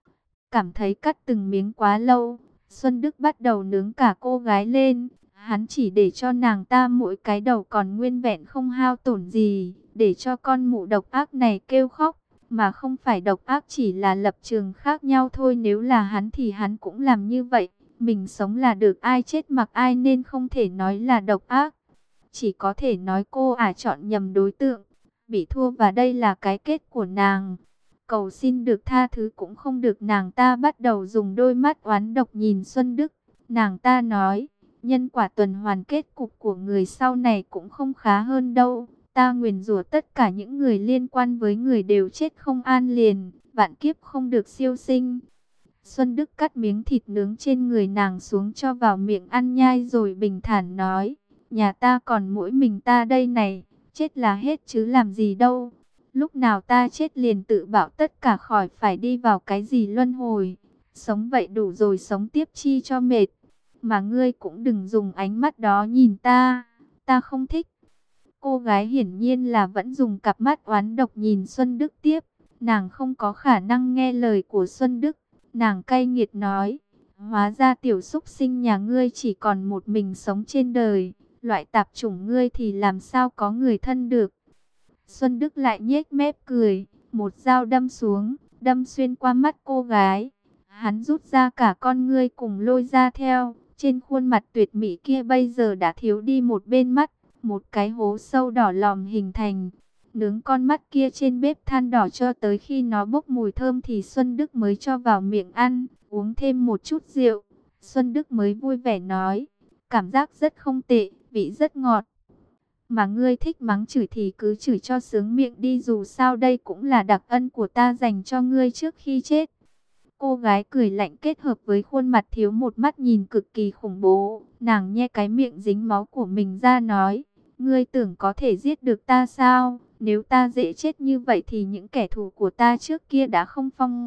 Cảm thấy cắt từng miếng quá lâu, Xuân Đức bắt đầu nướng cả cô gái lên. Hắn chỉ để cho nàng ta mỗi cái đầu còn nguyên vẹn không hao tổn gì, để cho con mụ độc ác này kêu khóc. Mà không phải độc ác, chỉ là lập trường khác nhau thôi. Nếu là hắn thì hắn cũng làm như vậy. Mình sống là được, ai chết mặc ai, nên không thể nói là độc ác. Chỉ có thể nói cô ả chọn nhầm đối tượng, bị thua, và đây là cái kết của nàng. Cầu xin được tha thứ cũng không được, nàng ta bắt đầu dùng đôi mắt oán độc nhìn Xuân Đức. Nàng ta nói, nhân quả tuần hoàn, kết cục của người sau này cũng không khá hơn đâu. Ta nguyền rủa tất cả những người liên quan với người đều chết không an liền, vạn kiếp không được siêu sinh. Xuân Đức cắt miếng thịt nướng trên người nàng xuống cho vào miệng ăn nhai rồi bình thản nói, nhà ta còn mỗi mình ta đây này, chết là hết chứ làm gì đâu. Lúc nào ta chết liền tự bảo tất cả, khỏi phải đi vào cái gì luân hồi. Sống vậy đủ rồi, sống tiếp chi cho mệt. Mà ngươi cũng đừng dùng ánh mắt đó nhìn ta, ta không thích. Cô gái hiển nhiên là vẫn dùng cặp mắt oán độc nhìn Xuân Đức tiếp. Nàng không có khả năng nghe lời của Xuân Đức. Nàng cay nghiệt nói, hóa ra tiểu súc sinh nhà ngươi chỉ còn một mình sống trên đời, loại tạp chủng ngươi thì làm sao có người thân được. Xuân Đức lại nhếch mép cười, một dao đâm xuống, đâm xuyên qua mắt cô gái. Hắn rút ra cả con ngươi cùng lôi ra theo, trên khuôn mặt tuyệt mỹ kia bây giờ đã thiếu đi một bên mắt, một cái hố sâu đỏ lòm hình thành. Nướng con mắt kia trên bếp than đỏ cho tới khi nó bốc mùi thơm thì Xuân Đức mới cho vào miệng ăn, uống thêm một chút rượu. Xuân Đức mới vui vẻ nói, cảm giác rất không tệ, vị rất ngọt. Mà ngươi thích mắng chửi thì cứ chửi cho sướng miệng đi, dù sao đây cũng là đặc ân của ta dành cho ngươi trước khi chết. Cô gái cười lạnh kết hợp với khuôn mặt thiếu một mắt nhìn cực kỳ khủng bố. Nàng nhe cái miệng dính máu của mình ra nói, ngươi tưởng có thể giết được ta sao? Nếu ta dễ chết như vậy thì những kẻ thù của ta trước kia đã không phong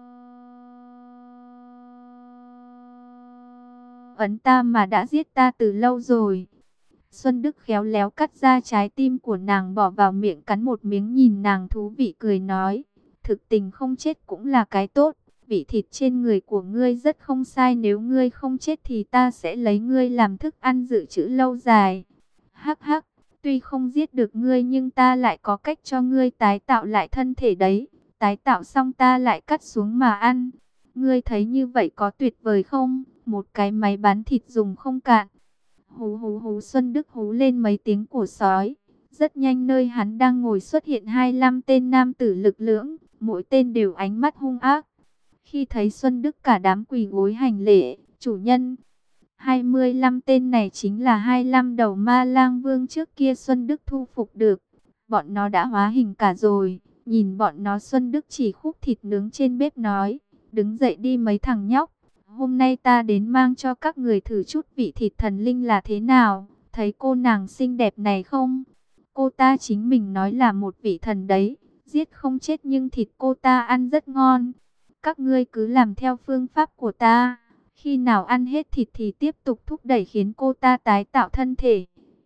ấn ta mà đã giết ta từ lâu rồi. Xuân Đức khéo léo cắt ra trái tim của nàng bỏ vào miệng cắn một miếng, nhìn nàng thú vị cười nói, thực tình không chết cũng là cái tốt, vị thịt trên người của ngươi rất không sai, nếu ngươi không chết thì ta sẽ lấy ngươi làm thức ăn dự trữ lâu dài. Hắc hắc, tuy không giết được ngươi nhưng ta lại có cách cho ngươi tái tạo lại thân thể đấy, tái tạo xong ta lại cắt xuống mà ăn. Ngươi thấy như vậy có tuyệt vời không? Một cái máy bán thịt dùng không cạn. Hú hú hú, Xuân Đức hú lên mấy tiếng của sói. Rất nhanh nơi hắn đang ngồi xuất hiện hai mươi lăm tên nam tử lực lưỡng, mỗi tên đều ánh mắt hung ác. Khi thấy Xuân Đức cả đám quỳ gối hành lễ, chủ nhân. hai mươi lăm tên này chính là hai mươi lăm đầu ma lang vương trước kia Xuân Đức thu phục được. Bọn nó đã hóa hình cả rồi. Nhìn bọn nó, Xuân Đức chỉ khúc thịt nướng trên bếp nói, đứng dậy đi mấy thằng nhóc. Hôm nay ta đến mang cho các người thử chút vị thịt thần linh là thế nào. Thấy cô nàng xinh đẹp này không? Cô ta chính mình nói là một vị thần đấy. Giết không chết nhưng thịt cô ta ăn rất ngon. Các ngươi cứ làm theo phương pháp của ta. Khi nào ăn hết thịt thì tiếp tục thúc đẩy khiến cô ta tái tạo thân thể.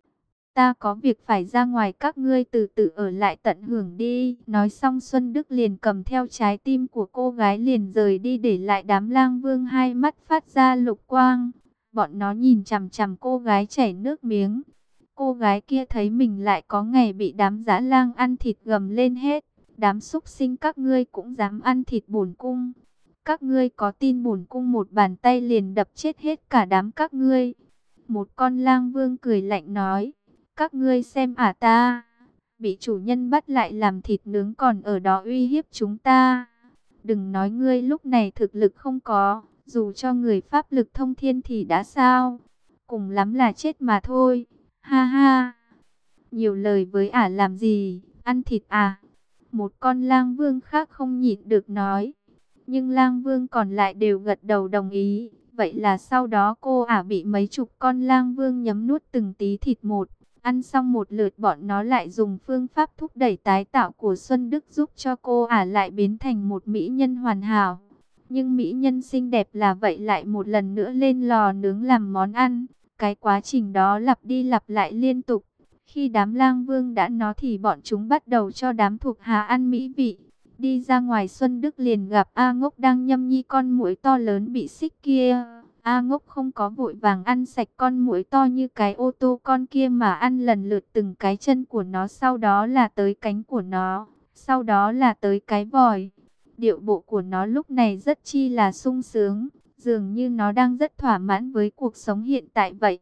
Ta có việc phải ra ngoài, các ngươi từ từ ở lại tận hưởng đi. Nói xong Xuân Đức liền cầm theo trái tim của cô gái liền rời đi, để lại đám lang vương hai mắt phát ra lục quang. Bọn nó nhìn chằm chằm cô gái chảy nước miếng. Cô gái kia thấy mình lại có ngày bị đám dã lang ăn thịt gầm lên hết. Đám súc sinh các ngươi cũng dám ăn thịt bổn cung. Các ngươi có tin bổn cung một bàn tay liền đập chết hết cả đám các ngươi. Một con lang vương cười lạnh nói, các ngươi xem ả ta, bị chủ nhân bắt lại làm thịt nướng còn ở đó uy hiếp chúng ta. Đừng nói ngươi lúc này thực lực không có, dù cho người pháp lực thông thiên thì đã sao, cùng lắm là chết mà thôi. Ha ha, nhiều lời với ả làm gì, ăn thịt à? Một con lang vương khác không nhịn được nói. Nhưng lang vương còn lại đều gật đầu đồng ý. Vậy là sau đó cô ả bị mấy chục con lang vương nhấm nuốt từng tí thịt một. Ăn xong một lượt, bọn nó lại dùng phương pháp thúc đẩy tái tạo của Xuân Đức giúp cho cô ả lại biến thành một mỹ nhân hoàn hảo. Nhưng mỹ nhân xinh đẹp là vậy lại một lần nữa lên lò nướng làm món ăn. Cái quá trình đó lặp đi lặp lại liên tục. Khi đám lang vương đã nó thì bọn chúng bắt đầu cho đám thuộc hạ ăn mỹ vị. Đi ra ngoài Xuân Đức liền gặp A Ngốc đang nhâm nhi con muỗi to lớn bị xích kia. A Ngốc không có vội vàng ăn sạch con muỗi to như cái ô tô con kia, mà ăn lần lượt từng cái chân của nó, sau đó là tới cánh của nó, sau đó là tới cái vòi. Điệu bộ của nó lúc này rất chi là sung sướng, dường như nó đang rất thỏa mãn với cuộc sống hiện tại vậy.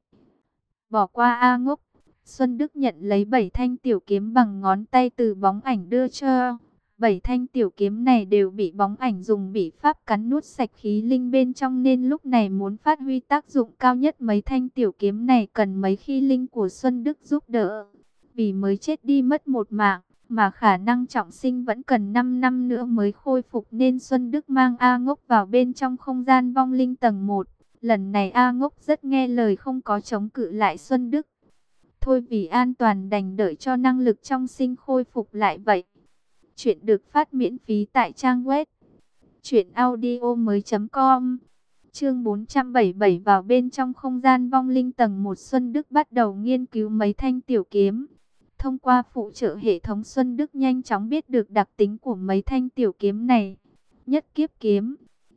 Bỏ qua A Ngốc, Xuân Đức nhận lấy bảy thanh tiểu kiếm bằng ngón tay từ bóng ảnh đưa cho. Bảy thanh tiểu kiếm này đều bị bóng ảnh dùng bỉ pháp cắn nuốt sạch khí linh bên trong, nên lúc này muốn phát huy tác dụng cao nhất mấy thanh tiểu kiếm này cần mấy khí linh của Xuân Đức giúp đỡ. Vì mới chết đi mất một mạng, mà khả năng trọng sinh vẫn cần năm năm nữa mới khôi phục, nên Xuân Đức mang A Ngốc vào bên trong không gian vong linh tầng một. Lần này A Ngốc rất nghe lời, không có chống cự lại Xuân Đức. Thôi vì an toàn đành đợi cho năng lực trong sinh khôi phục lại vậy. Chuyện được phát miễn phí tại trang web truyện audio mới chấm com. Chương bốn trăm bảy mươi bảy, vào bên trong không gian vong linh tầng một, Xuân Đức bắt đầu nghiên cứu mấy thanh tiểu kiếm. Thông qua phụ trợ hệ thống, Xuân Đức nhanh chóng biết được đặc tính của mấy thanh tiểu kiếm này. Nhất kiếp kiếm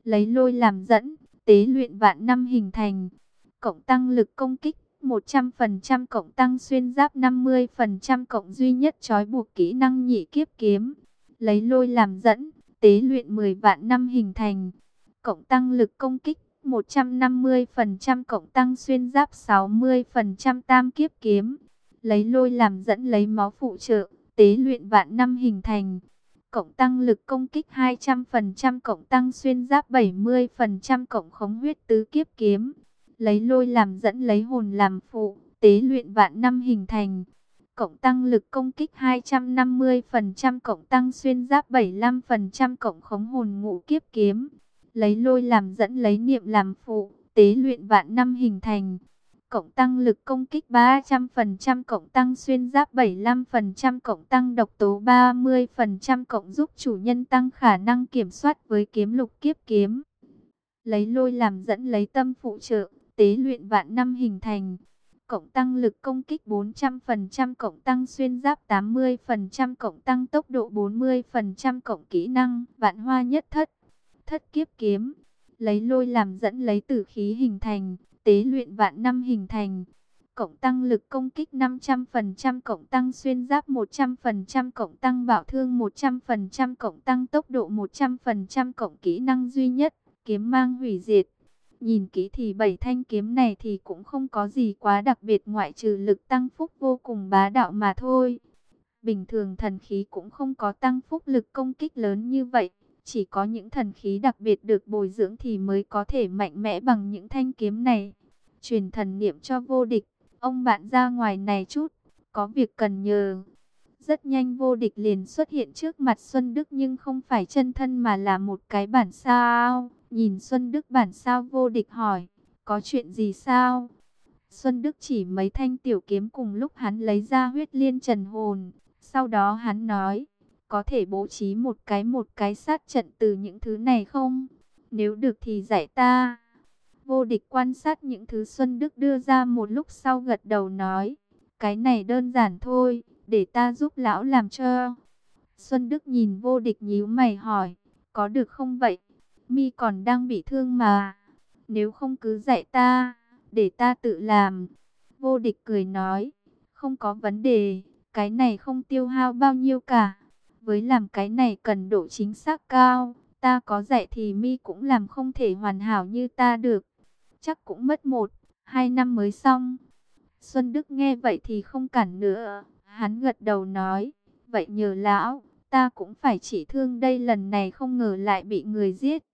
lấy lôi làm dẫn, tế luyện vạn năm hình thành. Cộng tăng lực công kích một trăm phần trăm, cộng tăng xuyên giáp năm mươi phần trăm, cộng duy nhất trói buộc kỹ năng nhị kiếp kiếm. Lấy lôi làm dẫn, tế luyện mười vạn năm hình thành. Cộng tăng lực công kích một trăm năm mươi phần trăm, cộng tăng xuyên giáp sáu mươi phần trăm tam kiếp kiếm. Lấy lôi làm dẫn, lấy máu phụ trợ, tế luyện vạn năm hình thành. Cộng tăng lực công kích hai trăm phần trăm, cộng tăng xuyên giáp bảy mươi phần trăm, cộng khống huyết tứ kiếp kiếm. Lấy lôi làm dẫn, lấy hồn làm phụ, tế luyện vạn năm hình thành. Cộng tăng lực công kích hai trăm năm mươi phần trăm, cộng tăng xuyên giáp bảy mươi lăm phần trăm, cộng khống hồn ngũ kiếp kiếm. Lấy lôi làm dẫn, lấy niệm làm phụ, tế luyện vạn năm hình thành. Cộng tăng lực công kích ba trăm phần trăm, cộng tăng xuyên giáp bảy mươi lăm phần trăm, cộng tăng độc tố ba mươi phần trăm, cộng giúp chủ nhân tăng khả năng kiểm soát với kiếm lục kiếp kiếm. Lấy lôi làm dẫn, lấy tâm phụ trợ, tế luyện vạn năm hình thành. Cộng tăng lực công kích bốn trăm phần trăm, cộng tăng xuyên giáp tám mươi phần trăm, cộng tăng tốc độ bốn mươi phần trăm, cộng kỹ năng vạn hoa nhất thất, thất kiếp kiếm. Lấy lôi làm dẫn, lấy tử khí hình thành, tế luyện vạn năm hình thành. Cộng tăng lực công kích năm trăm phần trăm, cộng tăng xuyên giáp một trăm phần trăm, cộng tăng bạo thương một trăm phần trăm, cộng tăng tốc độ một trăm phần trăm, cộng kỹ năng duy nhất, kiếm mang hủy diệt. Nhìn kỹ thì bảy thanh kiếm này thì cũng không có gì quá đặc biệt, ngoại trừ lực tăng phúc vô cùng bá đạo mà thôi. Bình thường thần khí cũng không có tăng phúc lực công kích lớn như vậy. Chỉ có những thần khí đặc biệt được bồi dưỡng thì mới có thể mạnh mẽ bằng những thanh kiếm này. Truyền thần niệm cho Vô Địch, ông bạn ra ngoài này chút, có việc cần nhờ. Rất nhanh Vô Địch liền xuất hiện trước mặt Xuân Đức, nhưng không phải chân thân mà là một cái bản sao. Nhìn Xuân Đức bản sao, Vô Địch hỏi, có chuyện gì sao? Xuân Đức chỉ mấy thanh tiểu kiếm cùng lúc hắn lấy ra huyết liên trần hồn. Sau đó hắn nói, có thể bố trí một cái một cái sát trận từ những thứ này không? Nếu được thì dạy ta. Vô Địch quan sát những thứ Xuân Đức đưa ra một lúc sau gật đầu nói, cái này đơn giản thôi, để ta giúp lão làm cho. Xuân Đức nhìn Vô Địch nhíu mày hỏi, có được không vậy? Mi còn đang bị thương mà. Nếu không cứ dạy ta, để ta tự làm. Vô Địch cười nói, không có vấn đề, cái này không tiêu hao bao nhiêu cả. Với làm cái này cần độ chính xác cao, ta có dạy thì Mi cũng làm không thể hoàn hảo như ta được. Chắc cũng mất một, hai năm mới xong. Xuân Đức nghe vậy thì không cản nữa, hắn gật đầu nói, vậy nhờ lão, ta cũng phải chỉ thương đây, lần này không ngờ lại bị người giết.